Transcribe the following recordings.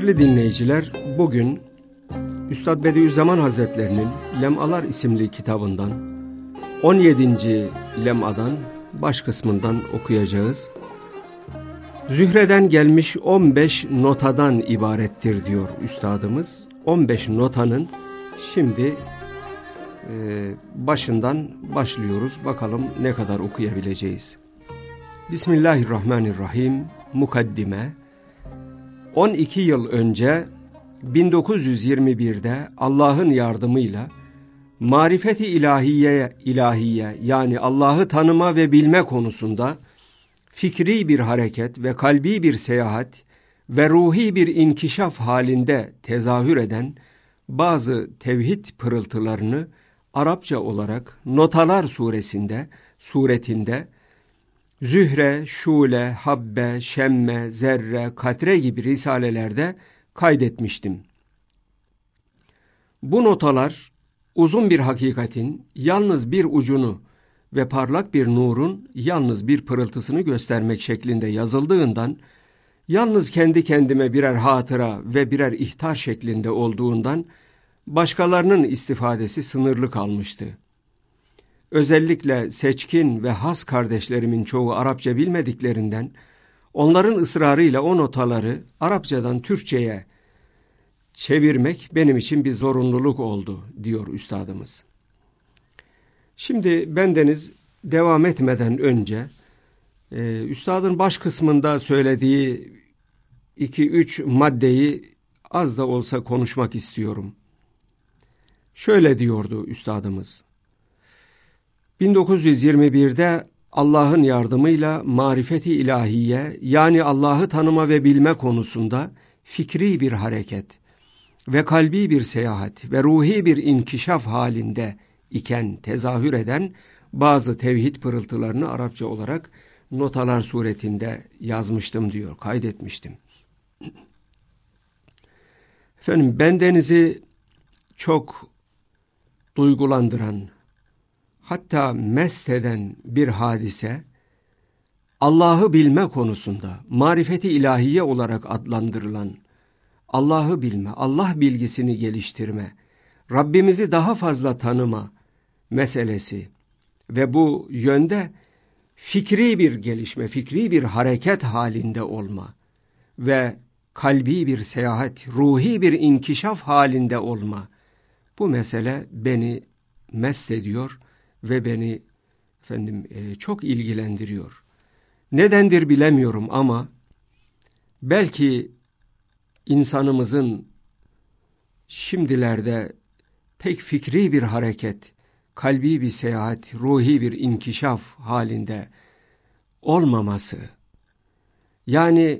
Değerli dinleyiciler, bugün Üstad Bediüzzaman Hazretlerinin Lemalar isimli kitabından 17. lemadan baş kısmından okuyacağız. Zühreden gelmiş 15 notadan ibarettir diyor Üstadımız. 15 notanın şimdi başından başlıyoruz. Bakalım ne kadar okuyabileceğiz. Bismillahirrahmanirrahim. Mukaddime. 12 yıl önce 1921'de Allah'ın yardımıyla marifeti ilahiye yani Allah'ı tanıma ve bilme konusunda fikri bir hareket ve kalbi bir seyahat ve ruhi bir inkişaf halinde tezahür eden bazı tevhid pırıltılarını Arapça olarak Notalar suretinde Zühre, Şule, Habbe, Şemme, Zerre, Katre gibi risalelerde kaydetmiştim. Bu notalar uzun bir hakikatin yalnız bir ucunu ve parlak bir nurun yalnız bir pırıltısını göstermek şeklinde yazıldığından, yalnız kendi kendime birer hatıra ve birer ihtar şeklinde olduğundan başkalarının istifadesi sınırlı kalmıştı. Özellikle seçkin ve has kardeşlerimin çoğu Arapça bilmediklerinden, onların ısrarıyla o notaları Arapçadan Türkçe'ye çevirmek benim için bir zorunluluk oldu, diyor Üstadımız. Şimdi bendeniz devam etmeden önce, Üstadın baş kısmında söylediği 2-3 maddeyi az da olsa konuşmak istiyorum. Şöyle diyordu Üstadımız. 1921'de Allah'ın yardımıyla marifeti ilahiye yani Allah'ı tanıma ve bilme konusunda fikri bir hareket ve kalbi bir seyahat ve ruhi bir inkişaf halinde iken tezahür eden bazı tevhid pırıltılarını Arapça olarak notalar suretinde yazmıştım diyor, kaydetmiştim. Efendim, bendenizi çok duygulandıran, hatta mest eden bir hadise, Allah'ı bilme konusunda marifeti ilahiye olarak adlandırılan Allah'ı bilme, Allah bilgisini geliştirme, Rabbimizi daha fazla tanıma meselesi ve bu yönde fikri bir gelişme, fikri bir hareket halinde olma ve kalbi bir seyahat, ruhi bir inkişaf halinde olma. Bu mesele beni mest ediyor ve beni çok ilgilendiriyor. Nedendir bilemiyorum ama belki insanımızın şimdilerde pek fikri bir hareket, kalbi bir seyahat, ruhi bir inkişaf halinde olmaması, yani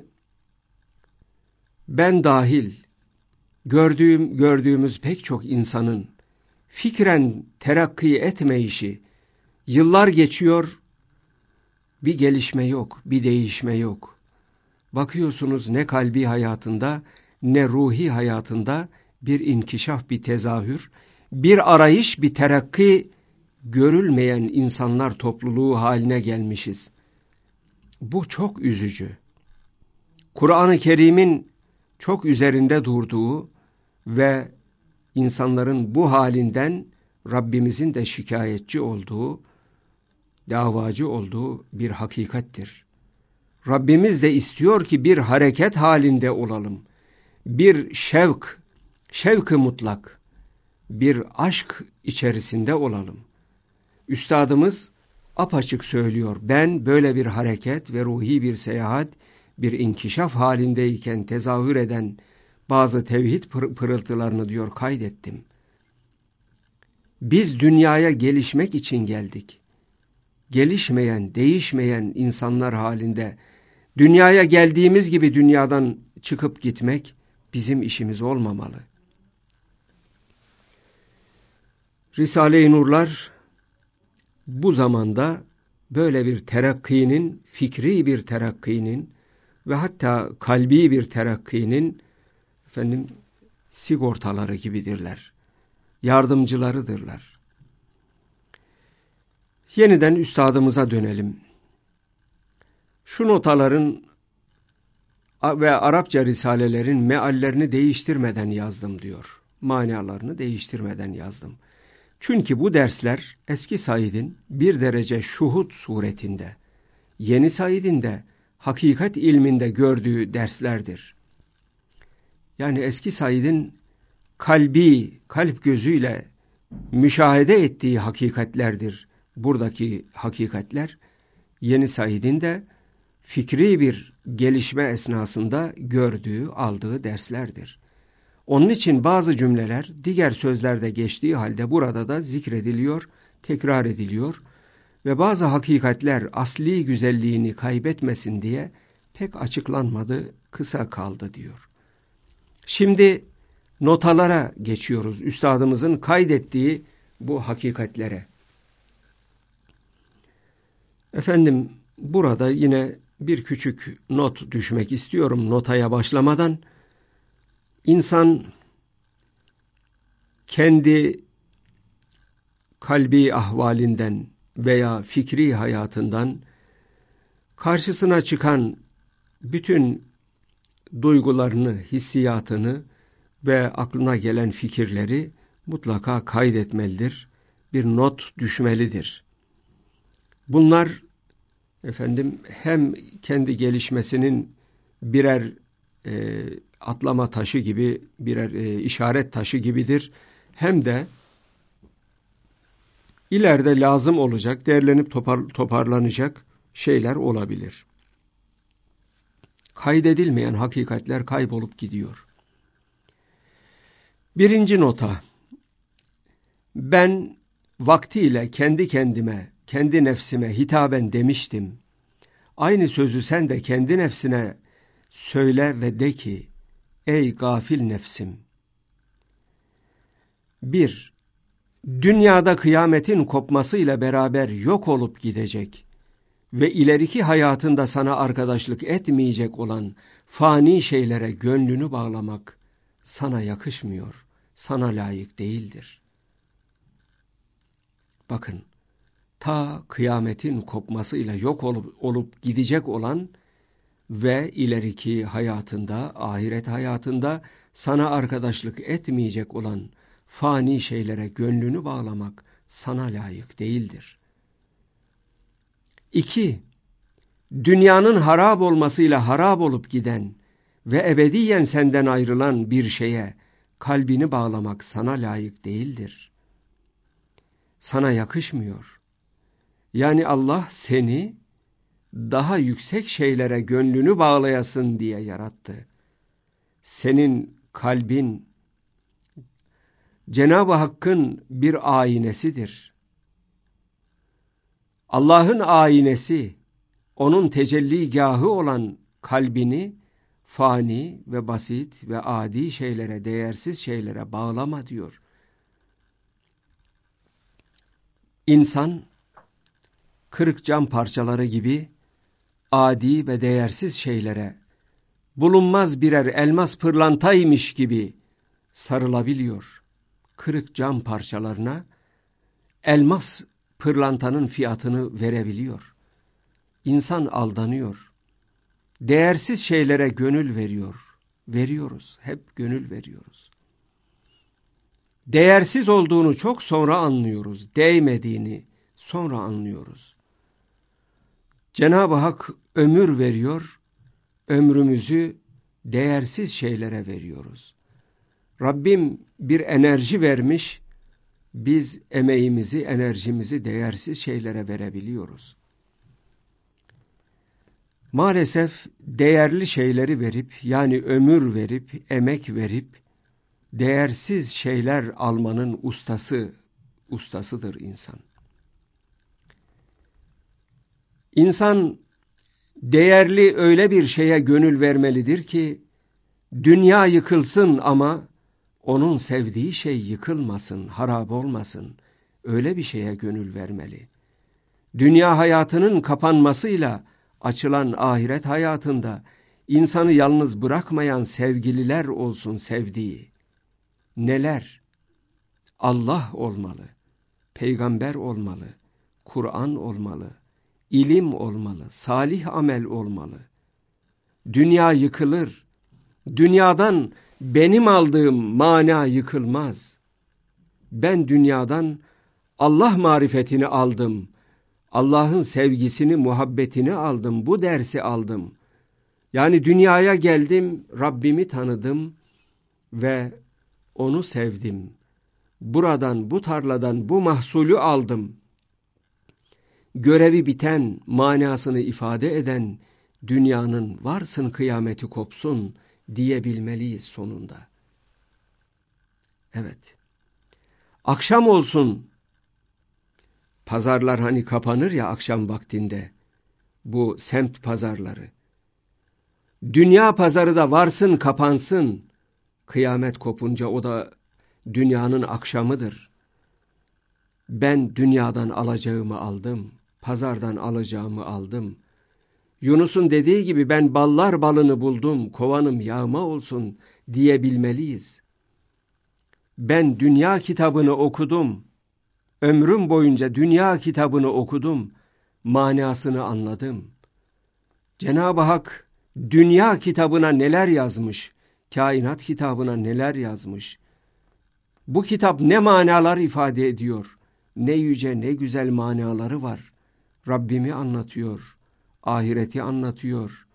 ben dahil gördüğümüz pek çok insanın fikren terakki etmeyişi, yıllar geçiyor, bir gelişme yok, bir değişme yok. Bakıyorsunuz ne kalbi hayatında ne ruhi hayatında bir inkişaf, bir tezahür, bir arayış, bir terakki görülmeyen insanlar topluluğu haline gelmişiz. Bu çok üzücü. Kur'an-ı Kerim'in çok üzerinde durduğu ve insanların bu halinden Rabbimizin de şikayetçi olduğu, davacı olduğu bir hakikattir. Rabbimiz de istiyor ki bir hareket halinde olalım. Bir şevk-ı mutlak, bir aşk içerisinde olalım. Üstadımız apaçık söylüyor. Ben böyle bir hareket ve ruhi bir seyahat, bir inkişaf halindeyken tezahür eden bazı tevhid pırıltılarını diyor kaydettim. Biz dünyaya gelişmek için geldik. Gelişmeyen, değişmeyen insanlar halinde dünyaya geldiğimiz gibi dünyadan çıkıp gitmek bizim işimiz olmamalı. Risale-i Nurlar bu zamanda böyle bir terakkinin, fikri bir terakkinin ve hatta kalbi bir terakkinin sigortaları gibidirler. Yardımcılarıdırlar. Yeniden üstadımıza dönelim. Şu notaların ve Arapça risalelerin meallerini değiştirmeden yazdım diyor. Manalarını değiştirmeden yazdım. Çünkü bu dersler Eski Said'in bir derece şuhud suretinde, Yeni Said'in de hakikat ilminde gördüğü derslerdir. Yani Eski Said'in kalp gözüyle müşahede ettiği hakikatlerdir. Buradaki hakikatler, Yeni Said'in de fikri bir gelişme esnasında gördüğü, aldığı derslerdir. Onun için bazı cümleler diğer sözlerde geçtiği halde burada da zikrediliyor, tekrar ediliyor ve bazı hakikatler asli güzelliğini kaybetmesin diye pek açıklanmadı, kısa kaldı diyor. Şimdi notalara geçiyoruz, üstadımızın kaydettiği bu hakikatlere. Efendim, burada yine bir küçük not düşmek istiyorum notaya başlamadan. İnsan kendi kalbi ahvalinden veya fikri hayatından karşısına çıkan bütün duygularını, hissiyatını ve aklına gelen fikirleri mutlaka kaydetmelidir. Bir not düşmelidir. Bunlar efendim hem kendi gelişmesinin birer atlama taşı gibi, birer işaret taşı gibidir. Hem de ileride lazım olacak, derlenip toparlanacak şeyler olabilir. Kaydedilmeyen hakikatler kaybolup gidiyor. Birinci nota. Ben vaktiyle kendi kendime, kendi nefsime hitaben demiştim. Aynı sözü sen de kendi nefsine söyle ve de ki, ey gafil nefsim. 1. Dünyada kıyametin kopmasıyla beraber yok olup gidecek ve ileriki hayatında sana arkadaşlık etmeyecek olan fani şeylere gönlünü bağlamak sana yakışmıyor, sana layık değildir. Bakın, ta kıyametin kopmasıyla yok olup gidecek olan ve ileriki hayatında, ahiret hayatında sana arkadaşlık etmeyecek olan fani şeylere gönlünü bağlamak sana layık değildir. 2. Dünyanın harap olmasıyla harap olup giden ve ebediyen senden ayrılan bir şeye kalbini bağlamak sana layık değildir. Sana yakışmıyor. Yani Allah seni daha yüksek şeylere gönlünü bağlayasın diye yarattı. Senin kalbin Cenab-ı Hakk'ın bir aynesidir. Allah'ın aynesi, onun tecelligahı olan kalbini fani ve basit ve adi şeylere, değersiz şeylere bağlama diyor. İnsan, kırık cam parçaları gibi adi ve değersiz şeylere, bulunmaz birer elmas pırlantaymış gibi sarılabiliyor. Kırık cam parçalarına elmas pırlantanın fiyatını verebiliyor. İnsan aldanıyor. Değersiz şeylere gönül veriyor. Veriyoruz, hep gönül veriyoruz. Değersiz olduğunu çok sonra anlıyoruz. Değmediğini sonra anlıyoruz. Cenab-ı Hak ömür veriyor, ömrümüzü değersiz şeylere veriyoruz. Rabbim bir enerji vermiş, biz emeğimizi, enerjimizi değersiz şeylere verebiliyoruz. Maalesef değerli şeyleri verip, yani ömür verip, emek verip, değersiz şeyler almanın ustasıdır insan. İnsan değerli öyle bir şeye gönül vermelidir ki, dünya yıkılsın ama onun sevdiği şey yıkılmasın, harap olmasın. Öyle bir şeye gönül vermeli. Dünya hayatının kapanmasıyla açılan ahiret hayatında insanı yalnız bırakmayan sevgililer olsun sevdiği. Neler? Allah olmalı, peygamber olmalı, Kur'an olmalı, ilim olmalı, salih amel olmalı. Dünya yıkılır. Dünyadan benim aldığım mana yıkılmaz. Ben dünyadan Allah marifetini aldım. Allah'ın sevgisini, muhabbetini aldım. Bu dersi aldım. Yani dünyaya geldim, Rabbimi tanıdım ve onu sevdim. Buradan, bu tarladan bu mahsulü aldım. Görevi biten, manasını ifade eden dünyanın varsın kıyameti kopsun diyebilmeliyiz sonunda. Evet. Akşam olsun. Pazarlar hani kapanır ya akşam vaktinde. Bu semt pazarları. Dünya pazarı da varsın kapansın. Kıyamet kopunca o da dünyanın akşamıdır. Ben dünyadan alacağımı aldım. Pazardan alacağımı aldım. Yunus'un dediği gibi ben ballar balını buldum. Kovanım yağma olsun diyebilmeliyiz. Ben dünya kitabını okudum. Ömrüm boyunca dünya kitabını okudum. Manasını anladım. Cenab-ı Hak dünya kitabına neler yazmış? Kainat kitabına neler yazmış? Bu kitap ne manalar ifade ediyor? Ne yüce, ne güzel manaları var. Rabbimi anlatıyor, ahireti anlatıyor.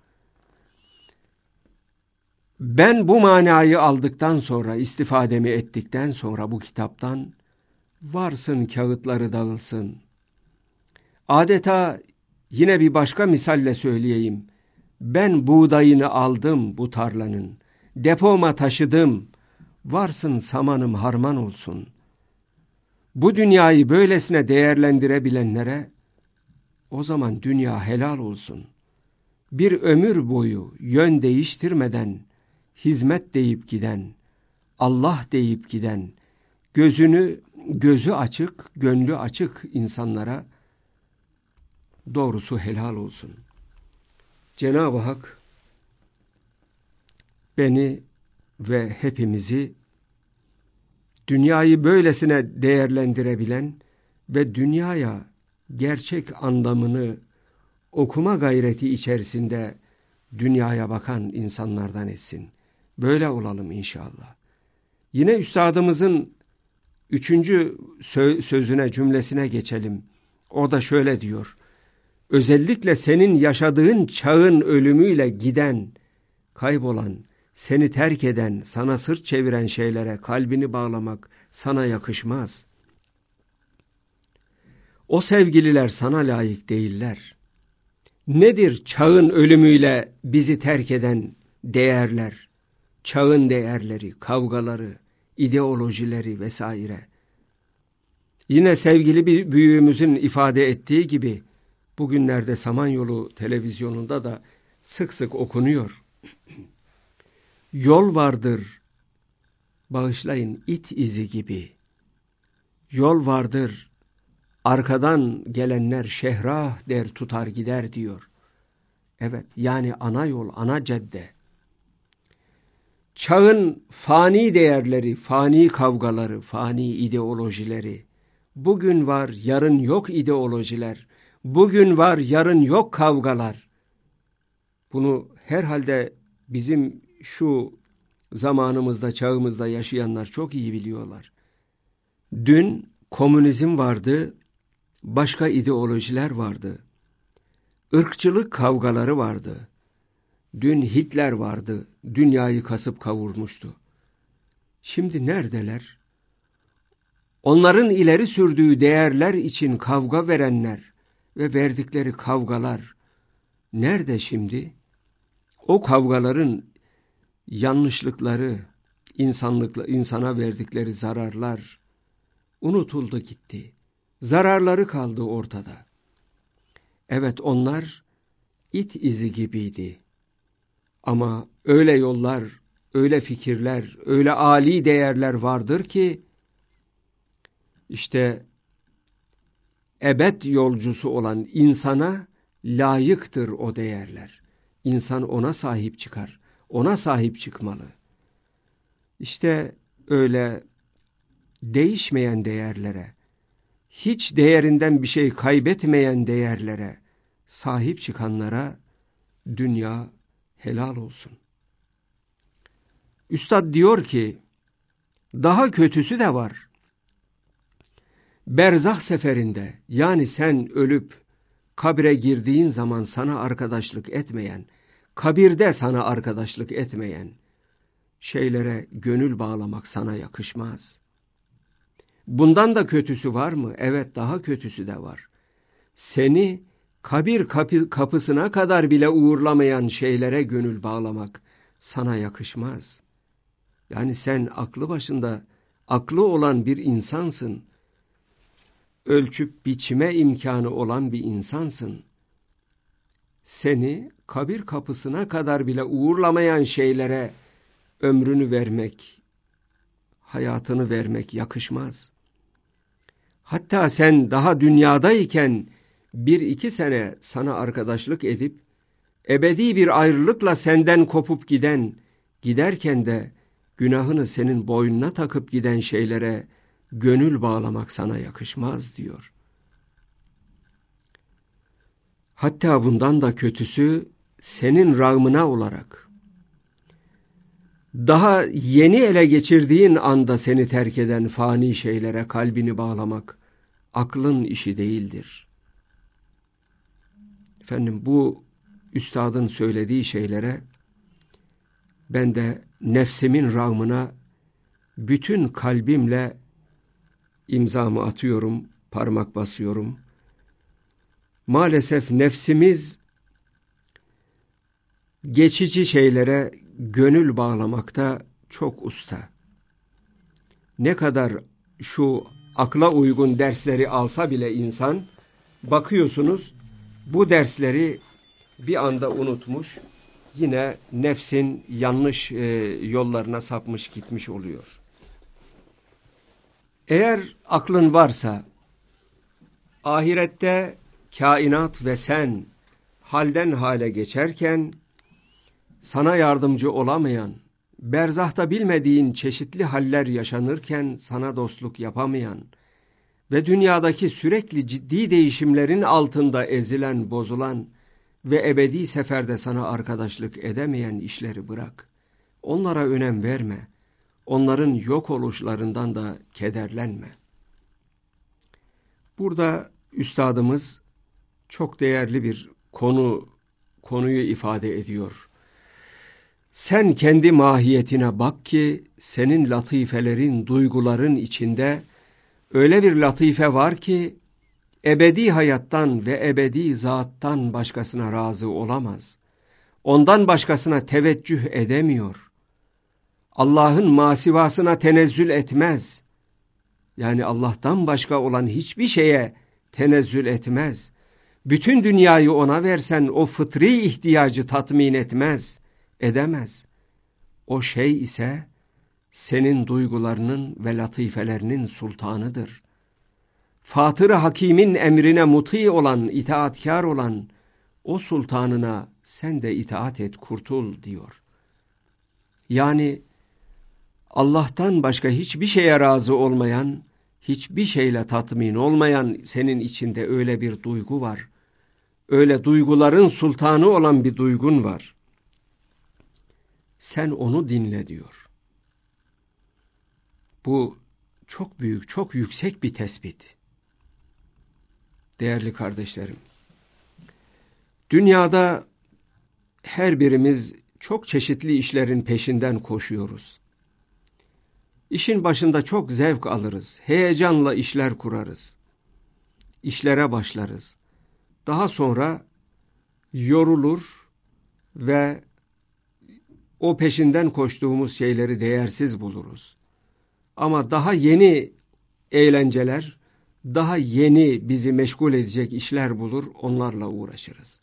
Ben bu manayı aldıktan sonra, istifademi ettikten sonra bu kitaptan, varsın kağıtları dağılsın. Adeta yine bir başka misalle söyleyeyim. Ben buğdayını aldım bu tarlanın, depoma taşıdım, varsın samanım harman olsun. Bu dünyayı böylesine değerlendirebilenlere, o zaman dünya helal olsun. Bir ömür boyu yön değiştirmeden, hizmet deyip giden, Allah deyip giden, gözü açık, gönlü açık insanlara doğrusu helal olsun. Cenab-ı Hak beni ve hepimizi dünyayı böylesine değerlendirebilen ve dünyaya gerçek anlamını okuma gayreti içerisinde dünyaya bakan insanlardan etsin. Böyle olalım inşallah. Yine üstadımızın 3. sözüne, cümlesine geçelim. O da şöyle diyor. Özellikle senin yaşadığın çağın ölümüyle giden, kaybolan, seni terk eden, sana sırt çeviren şeylere kalbini bağlamak sana yakışmaz. O sevgililer sana layık değiller. Nedir çağın ölümüyle bizi terk eden değerler? Çağın değerleri, kavgaları, ideolojileri vesaire. Yine sevgili bir büyüğümüzün ifade ettiği gibi, bugünlerde Samanyolu televizyonunda da sık sık okunuyor. Yol vardır, bağışlayın it izi gibi. Yol vardır, arkadan gelenler şehrah der tutar gider diyor. Evet, yani ana yol, ana cadde. Çağın fani değerleri, fani kavgaları, fani ideolojileri. Bugün var, yarın yok ideolojiler. Bugün var, yarın yok kavgalar. Bunu herhalde bizim şu zamanımızda, çağımızda yaşayanlar çok iyi biliyorlar. Dün komünizm vardı, başka ideolojiler vardı. Irkçılık kavgaları vardı. Dün Hitler vardı, dünyayı kasıp kavurmuştu. Şimdi neredeler? Onların ileri sürdüğü değerler için kavga verenler ve verdikleri kavgalar nerede şimdi? O kavgaların yanlışlıkları, insana verdikleri zararlar unutuldu gitti. Zararları kaldı ortada. Evet, onlar it izi gibiydi. Ama öyle yollar, öyle fikirler, öyle âli değerler vardır ki, işte ebed yolcusu olan insana layıktır o değerler. İnsan ona sahip çıkar, ona sahip çıkmalı. İşte öyle değişmeyen değerlere, hiç değerinden bir şey kaybetmeyen değerlere sahip çıkanlara dünya helal olsun. Üstad diyor ki, daha kötüsü de var. Berzah seferinde, yani sen ölüp kabre girdiğin zaman sana arkadaşlık etmeyen, kabirde sana arkadaşlık etmeyen şeylere gönül bağlamak sana yakışmaz. Bundan da kötüsü var mı? Evet, daha kötüsü de var. Seni kabir kapısına kadar bile uğurlamayan şeylere gönül bağlamak sana yakışmaz. Yani sen aklı başında, aklı olan bir insansın. Ölçüp biçme imkanı olan bir insansın. Seni kabir kapısına kadar bile uğurlamayan şeylere ömrünü vermek, hayatını vermek yakışmaz. Hatta sen daha dünyadayken 1-2 sene sana arkadaşlık edip, ebedi bir ayrılıkla senden kopup giderken de günahını senin boynuna takıp giden şeylere gönül bağlamak sana yakışmaz diyor. Hatta bundan da kötüsü, senin rağmına olarak, daha yeni ele geçirdiğin anda seni terk eden fani şeylere kalbini bağlamak, aklın işi değildir. Efendim, bu üstadın söylediği şeylere ben de nefsimin rağmına bütün kalbimle imzamı atıyorum, parmak basıyorum. Maalesef nefsimiz geçici şeylere gönül bağlamakta çok usta. Ne kadar şu akla uygun dersleri alsa bile insan, bakıyorsunuz bu dersleri bir anda unutmuş, yine nefsin yanlış yollarına sapmış gitmiş oluyor. Eğer aklın varsa, ahirette kainat ve sen halden hale geçerken, sana yardımcı olamayan, berzahta bilmediğin çeşitli haller yaşanırken sana dostluk yapamayan ve dünyadaki sürekli ciddi değişimlerin altında ezilen, bozulan ve ebedi seferde sana arkadaşlık edemeyen işleri bırak. Onlara önem verme. Onların yok oluşlarından da kederlenme. Burada üstadımız çok değerli bir konuyu ifade ediyor. Sen kendi mahiyetine bak ki senin latifelerin, duyguların içinde öyle bir latife var ki ebedi hayattan ve ebedi zattan başkasına razı olamaz. Ondan başkasına teveccüh edemiyor. Allah'ın masivasına tenezzül etmez. Yani Allah'tan başka olan hiçbir şeye tenezzül etmez. Bütün dünyayı ona versen o fıtri ihtiyacı tatmin edemez. O şey ise senin duygularının ve latifelerinin sultanıdır. Fatır-ı Hakîm'in emrine muti olan, itaatkar olan o sultanına sen de itaat et, kurtul diyor. Yani Allah'tan başka hiçbir şeye razı olmayan, hiçbir şeyle tatmin olmayan senin içinde öyle bir duygu var. Öyle duyguların sultanı olan bir duygun var. Sen onu dinle diyor. Bu çok büyük, çok yüksek bir tespit. Değerli kardeşlerim, dünyada her birimiz çok çeşitli işlerin peşinden koşuyoruz. İşin başında çok zevk alırız, heyecanla işler kurarız, işlere başlarız. Daha sonra yorulur ve o peşinden koştuğumuz şeyleri değersiz buluruz. Ama daha yeni eğlenceler, daha yeni bizi meşgul edecek işler bulur, onlarla uğraşırız.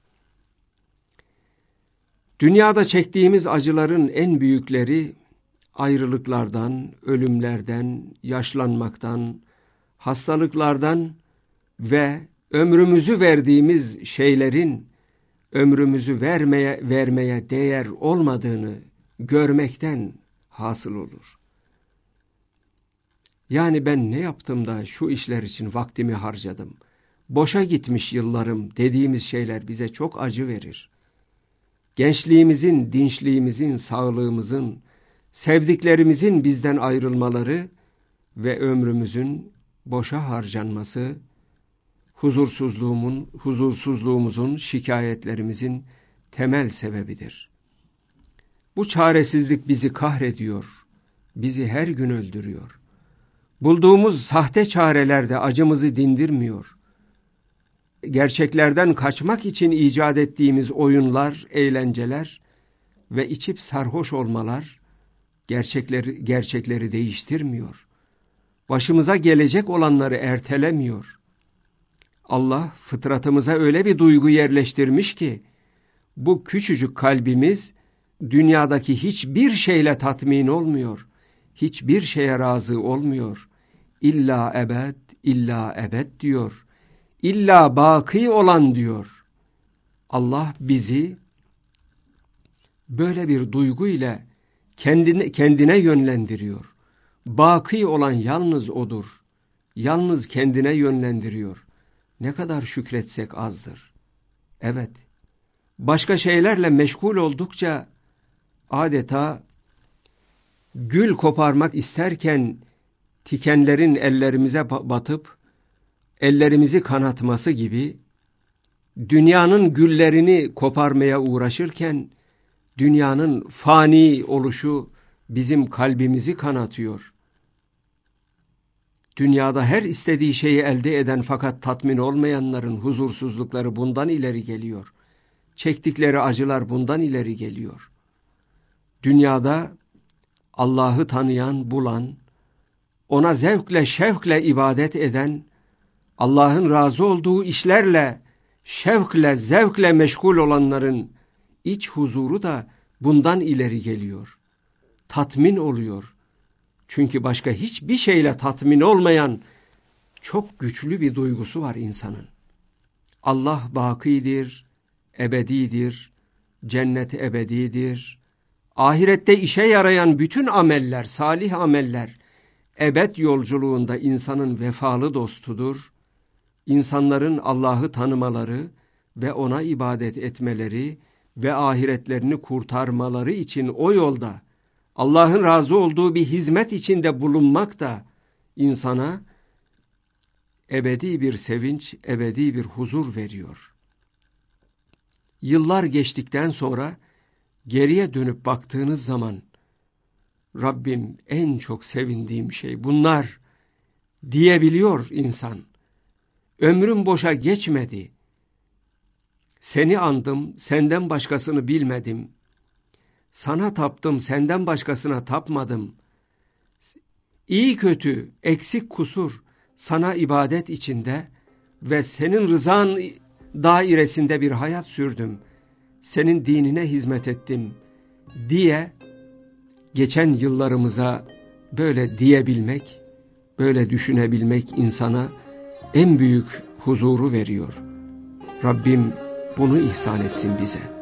Dünyada çektiğimiz acıların en büyükleri ayrılıklardan, ölümlerden, yaşlanmaktan, hastalıklardan ve ömrümüzü verdiğimiz şeylerin ömrümüzü vermeye değer olmadığını görmekten hasıl olur. Yani ben ne yaptım da şu işler için vaktimi harcadım, boşa gitmiş yıllarım dediğimiz şeyler bize çok acı verir. gençliğimizin, dinçliğimizin, sağlığımızın, sevdiklerimizin bizden ayrılmaları ve ömrümüzün boşa harcanması, huzursuzluğumuzun, şikayetlerimizin temel sebebidir. Bu çaresizlik bizi kahrediyor, bizi her gün öldürüyor. Bulduğumuz sahte çareler de acımızı dindirmiyor. Gerçeklerden kaçmak için icat ettiğimiz oyunlar, eğlenceler ve içip sarhoş olmalar gerçekleri değiştirmiyor. Başımıza gelecek olanları ertelemiyor. Allah fıtratımıza öyle bir duygu yerleştirmiş ki, bu küçücük kalbimiz dünyadaki hiçbir şeyle tatmin olmuyor, hiçbir şeye razı olmuyor. İlla ebed, illa ebed diyor. İlla baki olan diyor. Allah bizi böyle bir duygu ile kendine yönlendiriyor. Baki olan yalnız O'dur. Yalnız kendine yönlendiriyor. Ne kadar şükretsek azdır. Evet, başka şeylerle meşgul oldukça adeta gül koparmak isterken tikenlerin ellerimize batıp ellerimizi kanatması gibi, dünyanın güllerini koparmaya uğraşırken dünyanın fani oluşu bizim kalbimizi kanatıyor. Dünyada her istediği şeyi elde eden fakat tatmin olmayanların huzursuzlukları bundan ileri geliyor. Çektikleri acılar bundan ileri geliyor. Dünyada Allah'ı tanıyan, bulan, ona zevkle, şevkle ibadet eden, Allah'ın razı olduğu işlerle, şevkle, zevkle meşgul olanların iç huzuru da bundan ileri geliyor. Tatmin oluyor. Çünkü başka hiçbir şeyle tatmin olmayan çok güçlü bir duygusu var insanın. Allah bakidir, ebedidir, cennet ebedidir. Ahirette işe yarayan bütün ameller, salih ameller, ebed yolculuğunda insanın vefalı dostudur. İnsanların Allah'ı tanımaları ve ona ibadet etmeleri ve ahiretlerini kurtarmaları için o yolda Allah'ın razı olduğu bir hizmet içinde bulunmak da insana ebedi bir sevinç, ebedi bir huzur veriyor. Yıllar geçtikten sonra geriye dönüp baktığınız zaman Rabbim en çok sevindiğim şey bunlar diyebiliyor insan. Ömrüm boşa geçmedi. Seni andım, senden başkasını bilmedim. Sana taptım, senden başkasına tapmadım. İyi kötü, eksik kusur sana ibadet içinde ve senin rızan dairesinde bir hayat sürdüm. Senin dinine hizmet ettim diye geçen yıllarımıza böyle diyebilmek, böyle düşünebilmek insana en büyük huzuru veriyor. Rabbim bunu ihsan etsin bize.